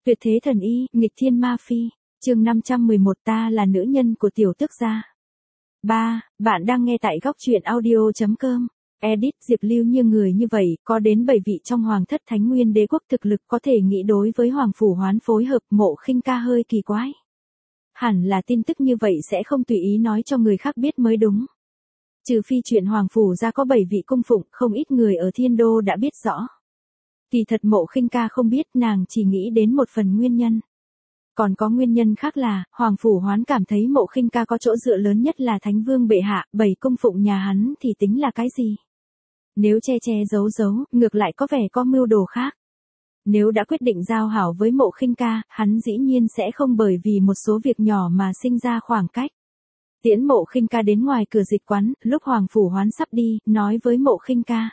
Tuyệt thế thần y, nghịch thiên ma phi. Chương 511, ta là nữ nhân của tiểu tước gia. 3. Bạn đang nghe tại góc truyện audio.com. Edit. Diệp Lưu như người như vậy, có đến 7 vị trong hoàng thất Thánh Nguyên Đế quốc thực lực có thể nghĩ đối với Hoàng Phủ Hoán phối hợp Mộ Khinh Ca hơi kỳ quái. Hẳn là tin tức như vậy sẽ không tùy ý nói cho người khác biết mới đúng. Trừ phi chuyện Hoàng Phủ gia có 7 vị cung phụng, không ít người ở Thiên Đô đã biết rõ. Kỳ thật Mộ Khinh Ca không biết, nàng chỉ nghĩ đến một phần nguyên nhân. Còn có nguyên nhân khác là, Hoàng Phủ Hoán cảm thấy Mộ Khinh Ca có chỗ dựa lớn nhất là Thánh Vương bệ hạ, 7 cung phụng nhà hắn thì tính là cái gì? Nếu che che giấu giấu, ngược lại có vẻ có mưu đồ khác. Nếu đã quyết định giao hảo với Mộ Khinh Ca, hắn dĩ nhiên sẽ không bởi vì một số việc nhỏ mà sinh ra khoảng cách. Tiễn Mộ Khinh Ca đến ngoài cửa dịch quán, lúc Hoàng Phủ Hoán sắp đi, nói với Mộ Khinh Ca.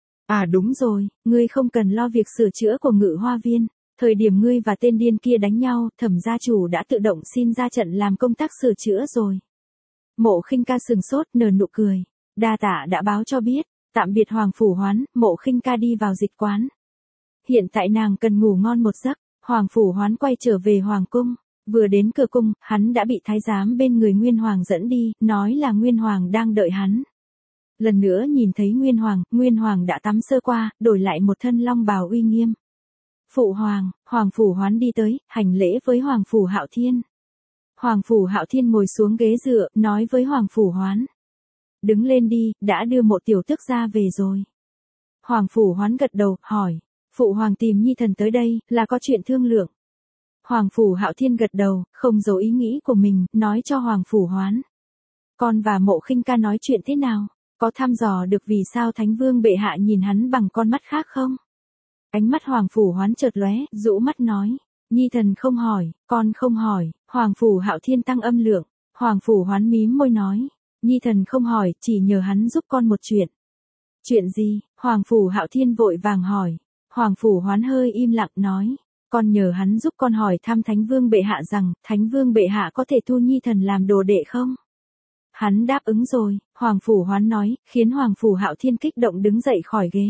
À đúng rồi, ngươi không cần lo việc sửa chữa của Ngự Hoa Viên. Thời điểm ngươi và tên điên kia đánh nhau, Thẩm gia chủ đã tự động xin ra trận làm công tác sửa chữa rồi. Mộ Khinh Ca sừng sốt, nở nụ cười. Đa tạ đã báo cho biết. Tạm biệt Hoàng Phủ Hoán, Mộ Khinh Ca đi vào dịch quán. Hiện tại nàng cần ngủ ngon một giấc. Hoàng Phủ Hoán quay trở về Hoàng cung. Vừa đến cửa cung, hắn đã bị thái giám bên người Nguyên Hoàng dẫn đi, nói là Nguyên Hoàng đang đợi hắn. Lần nữa nhìn thấy Nguyên Hoàng đã tắm sơ qua, đổi lại một thân long bào uy nghiêm. Phụ hoàng, Hoàng Phủ Hoán đi tới, hành lễ với Hoàng Phủ Hạo Thiên. Hoàng Phủ Hạo Thiên ngồi xuống ghế dựa, nói với Hoàng Phủ Hoán. Đứng lên đi, đã đưa Mộ tiểu tước gia về rồi. Hoàng Phủ Hoán gật đầu, hỏi. Phụ hoàng tìm nhi thần tới đây, là có chuyện thương lượng. Hoàng Phủ Hạo Thiên gật đầu, không giấu ý nghĩ của mình, nói cho Hoàng Phủ Hoán. Con và Mộ Khinh Ca nói chuyện thế nào? Có thăm dò được vì sao Thánh Vương bệ hạ nhìn hắn bằng con mắt khác không? Ánh mắt Hoàng Phủ Hoán chợt lóe, rũ mắt nói. Nhi thần không hỏi, con không hỏi. Hoàng Phủ Hạo Thiên tăng âm lượng. Hoàng Phủ Hoán mím môi nói. Nhi thần không hỏi, chỉ nhờ hắn giúp con một chuyện. Chuyện gì? Hoàng Phủ Hạo Thiên vội vàng hỏi. Hoàng Phủ Hoán hơi im lặng nói. Con nhờ hắn giúp con hỏi thăm Thánh Vương bệ hạ rằng, Thánh Vương bệ hạ có thể thu Nhi thần làm đồ đệ không? Hắn đáp ứng rồi, Hoàng Phủ Hoán nói, khiến Hoàng Phủ Hạo Thiên kích động đứng dậy khỏi ghế.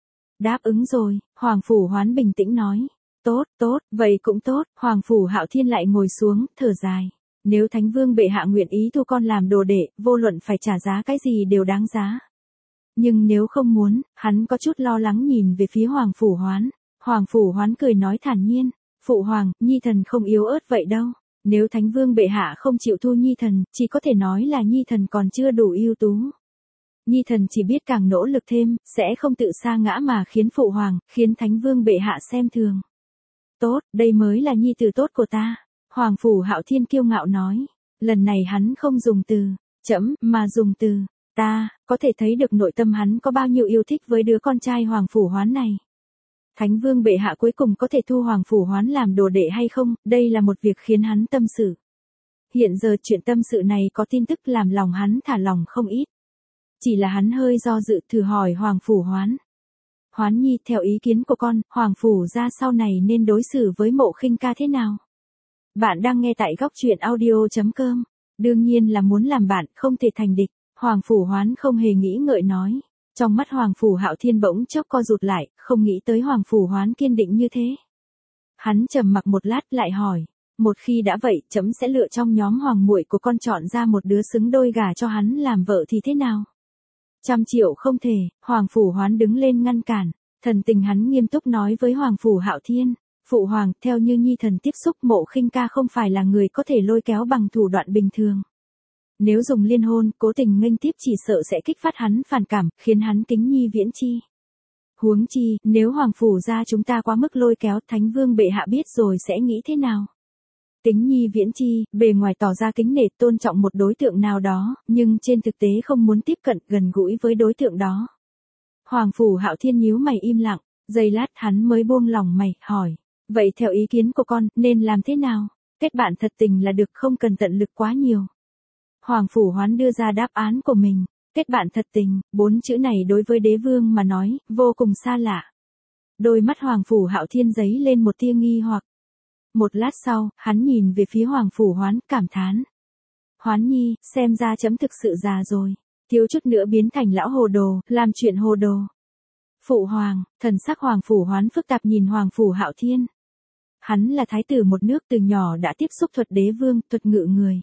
Đáp ứng rồi, Hoàng Phủ Hoán bình tĩnh nói. Tốt, vậy cũng tốt. Hoàng Phủ Hạo Thiên lại ngồi xuống, thở dài. Nếu Thánh Vương bệ hạ nguyện ý thu con làm đồ đệ, vô luận phải trả giá cái gì đều đáng giá. Nhưng nếu không muốn, hắn có chút lo lắng nhìn về phía Hoàng Phủ Hoán. Hoàng Phủ Hoán cười nói thản nhiên. Phụ hoàng, Nhi thần không yếu ớt vậy đâu. Nếu Thánh Vương bệ hạ không chịu thu Nhi thần, chỉ có thể nói là Nhi thần còn chưa đủ ưu tú. Nhi thần chỉ biết càng nỗ lực thêm, sẽ không tự sa ngã mà khiến Phụ hoàng, khiến Thánh Vương bệ hạ xem thường. Tốt, đây mới là nhi tử tốt của ta. Hoàng Phủ Hạo Thiên kiêu ngạo nói. Lần này hắn không dùng từ chấm, mà dùng từ ta, có thể thấy được nội tâm hắn có bao nhiêu yêu thích với đứa con trai Hoàng Phủ Hoán này. Thánh Vương bệ hạ cuối cùng có thể thu Hoàng Phủ Hoán làm đồ đệ hay không, đây là một việc khiến hắn tâm sự. Hiện giờ chuyện tâm sự này có tin tức làm lòng hắn thả lòng không ít. Chỉ là hắn hơi do dự thử hỏi Hoàng Phủ Hoán. Hoán nhi, theo ý kiến của con, Hoàng Phủ gia sau này nên đối xử với Mộ Khinh Ca thế nào? Bạn đang nghe tại góc truyện audio.com. Đương nhiên là muốn làm bạn, không thể thành địch. Hoàng Phủ Hoán không hề nghĩ ngợi nói. Trong mắt Hoàng Phủ Hạo Thiên bỗng chốc co rụt lại, không nghĩ tới Hoàng Phủ Hoán kiên định như thế. Hắn trầm mặc một lát lại hỏi. Một khi đã vậy, chấm sẽ lựa trong nhóm hoàng muội của con chọn ra một đứa xứng đôi gả cho hắn làm vợ thì thế nào? 100 triệu không thể. Hoàng Phủ Hoán đứng lên ngăn cản. Thần tình hắn nghiêm túc nói với Hoàng Phủ Hạo Thiên. Phụ hoàng, theo như nhi thần tiếp xúc, Mộ Khinh Ca không phải là người có thể lôi kéo bằng thủ đoạn bình thường. Nếu dùng liên hôn, cố tình nghênh tiếp chỉ sợ sẽ kích phát hắn phản cảm, khiến hắn kính nhi viễn chi. Huống chi, nếu Hoàng Phủ gia chúng ta quá mức lôi kéo, Thánh Vương bệ hạ biết rồi sẽ nghĩ thế nào? Tính nhi viễn chi, bề ngoài tỏ ra kính nể tôn trọng một đối tượng nào đó, nhưng trên thực tế không muốn tiếp cận gần gũi với đối tượng đó. Hoàng Phủ Hạo Thiên nhíu mày im lặng, giây lát hắn mới buông lòng mày, hỏi. Vậy theo ý kiến của con, nên làm thế nào? Kết bạn thật tình là được, không cần tận lực quá nhiều. Hoàng Phủ Hoán đưa ra đáp án của mình. Kết bạn thật tình, 4 chữ này đối với đế vương mà nói, vô cùng xa lạ. Đôi mắt Hoàng Phủ Hạo Thiên giấy lên một tia nghi hoặc. Một lát sau, hắn nhìn về phía Hoàng Phủ Hoán, cảm thán. Hoán nhi, xem ra chấm thực sự già rồi. Thiếu chút nữa biến thành lão hồ đồ, làm chuyện hồ đồ. Phụ hoàng, thần sắc Hoàng Phủ Hoán phức tạp nhìn Hoàng Phủ Hạo Thiên. hắn là thái tử một nước từ nhỏ đã tiếp xúc thuật đế vương, thuật ngự người.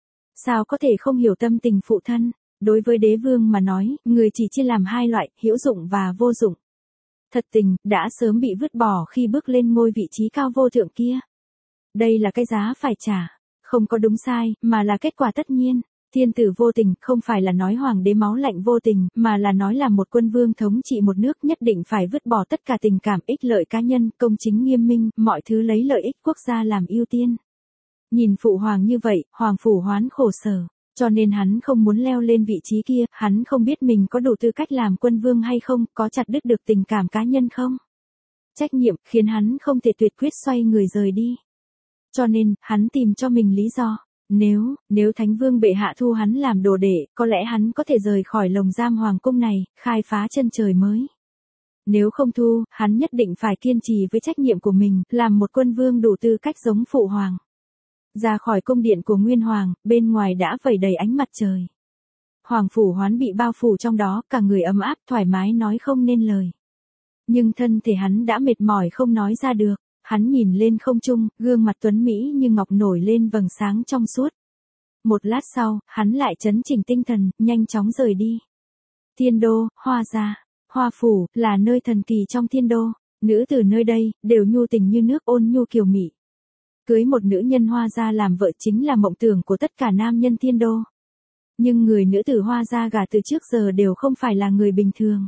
Sao có thể không hiểu tâm tình phụ thân? Đối với đế vương mà nói, người chỉ chia làm hai loại, hữu dụng và vô dụng. Thật tình, đã sớm bị vứt bỏ khi bước lên ngôi vị trí cao vô thượng kia. Đây là cái giá phải trả. Không có đúng sai, mà là kết quả tất nhiên. Thiên tử vô tình, không phải là nói hoàng đế máu lạnh vô tình, mà là nói là một quân vương thống trị một nước nhất định phải vứt bỏ tất cả tình cảm ích lợi cá nhân, công chính nghiêm minh, mọi thứ lấy lợi ích quốc gia làm ưu tiên. Nhìn phụ hoàng như vậy, Hoàng Phủ Hoán khổ sở. Cho nên hắn không muốn leo lên vị trí kia, hắn không biết mình có đủ tư cách làm quân vương hay không, có chặt đứt được tình cảm cá nhân không. Trách nhiệm khiến hắn không thể tuyệt quyết xoay người rời đi. Cho nên, hắn tìm cho mình lý do. Nếu Thánh Vương bệ hạ thu hắn làm đồ đệ, có lẽ hắn có thể rời khỏi lồng giam hoàng cung này, khai phá chân trời mới. Nếu không thu, hắn nhất định phải kiên trì với trách nhiệm của mình, làm một quân vương đủ tư cách giống phụ hoàng. Ra khỏi cung điện của Nguyên Hoàng, bên ngoài đã vẩy đầy ánh mặt trời. Hoàng Phủ Hoán bị bao phủ trong đó, cả người ấm áp, thoải mái nói không nên lời. Nhưng thân thể hắn đã mệt mỏi không nói ra được. Hắn nhìn lên không trung, gương mặt tuấn Mỹ như ngọc nổi lên vầng sáng trong suốt. Một lát sau, hắn lại trấn chỉnh tinh thần, nhanh chóng rời đi. Thiên đô, Hoa gia, Hoa phủ, là nơi thần kỳ trong thiên đô. Nữ tử nơi đây, đều nhu tình như nước, ôn nhu kiều mị. Cưới một nữ nhân Hoa gia làm vợ chính là mộng tưởng của tất cả nam nhân thiên đô. Nhưng người nữ tử Hoa gia gả từ trước giờ đều không phải là người bình thường.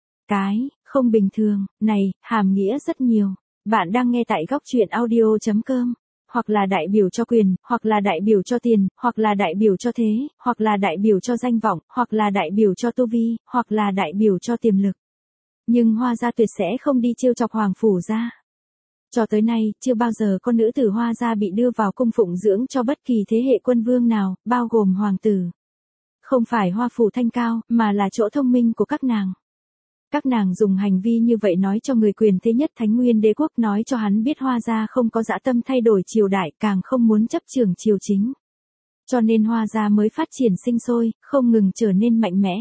Cái, không bình thường, này, hàm nghĩa rất nhiều. Bạn đang nghe tại góc truyện audio.com, hoặc là đại biểu cho quyền, hoặc là đại biểu cho tiền, hoặc là đại biểu cho thế, hoặc là đại biểu cho danh vọng, hoặc là đại biểu cho tu vi, hoặc là đại biểu cho tiềm lực. Nhưng Hoa gia tuyệt sẽ không đi trêu chọc Hoàng Phủ gia. Cho tới nay, chưa bao giờ con nữ tử Hoa gia bị đưa vào cung phụng dưỡng cho bất kỳ thế hệ quân vương nào, bao gồm hoàng tử. Không phải Hoa Phủ thanh cao, mà là chỗ thông minh của các nàng. Các nàng dùng hành vi như vậy nói cho người quyền thế nhất Thánh Nguyên Đế quốc, nói cho hắn biết Hoa gia không có dã tâm thay đổi triều đại, càng không muốn chấp trưởng triều chính. Cho nên Hoa gia mới phát triển sinh sôi, không ngừng trở nên mạnh mẽ.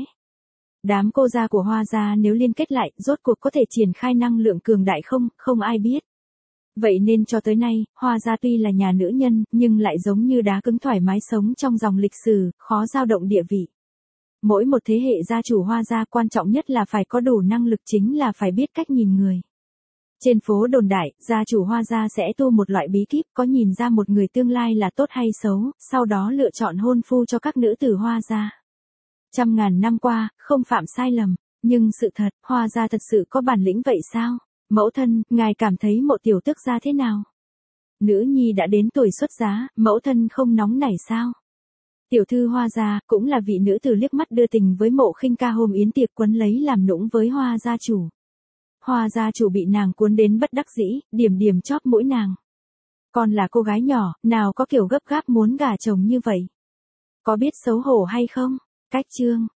Đám cô gia của Hoa gia nếu liên kết lại, rốt cuộc có thể triển khai năng lượng cường đại không ai biết. Vậy nên cho tới nay, Hoa gia tuy là nhà nữ nhân, nhưng lại giống như đá cứng thoải mái sống trong dòng lịch sử, khó dao động địa vị. Mỗi một thế hệ gia chủ Hoa gia quan trọng nhất là phải có đủ năng lực, chính là phải biết cách nhìn người. Trên phố đồn đại, gia chủ Hoa gia sẽ tu một loại bí kíp có nhìn ra một người tương lai là tốt hay xấu, sau đó lựa chọn hôn phu cho các nữ tử Hoa gia. Trăm ngàn năm qua, không phạm sai lầm, nhưng sự thật, Hoa gia thật sự có bản lĩnh vậy sao? Mẫu thân, ngài cảm thấy Mộ tiểu tước gia thế nào? Nữ nhi đã đến tuổi xuất giá, mẫu thân không nóng nảy sao? Tiểu thư Hoa gia, cũng là vị nữ tử liếc mắt đưa tình với Mộ Khinh Ca hôm yến tiệc quấn lấy làm nũng với Hoa gia chủ. Hoa gia chủ bị nàng cuốn đến bất đắc dĩ, điểm điểm chóp mũi nàng. Con là cô gái nhỏ, nào có kiểu gấp gáp muốn gả chồng như vậy? Có biết xấu hổ hay không? Cách chương.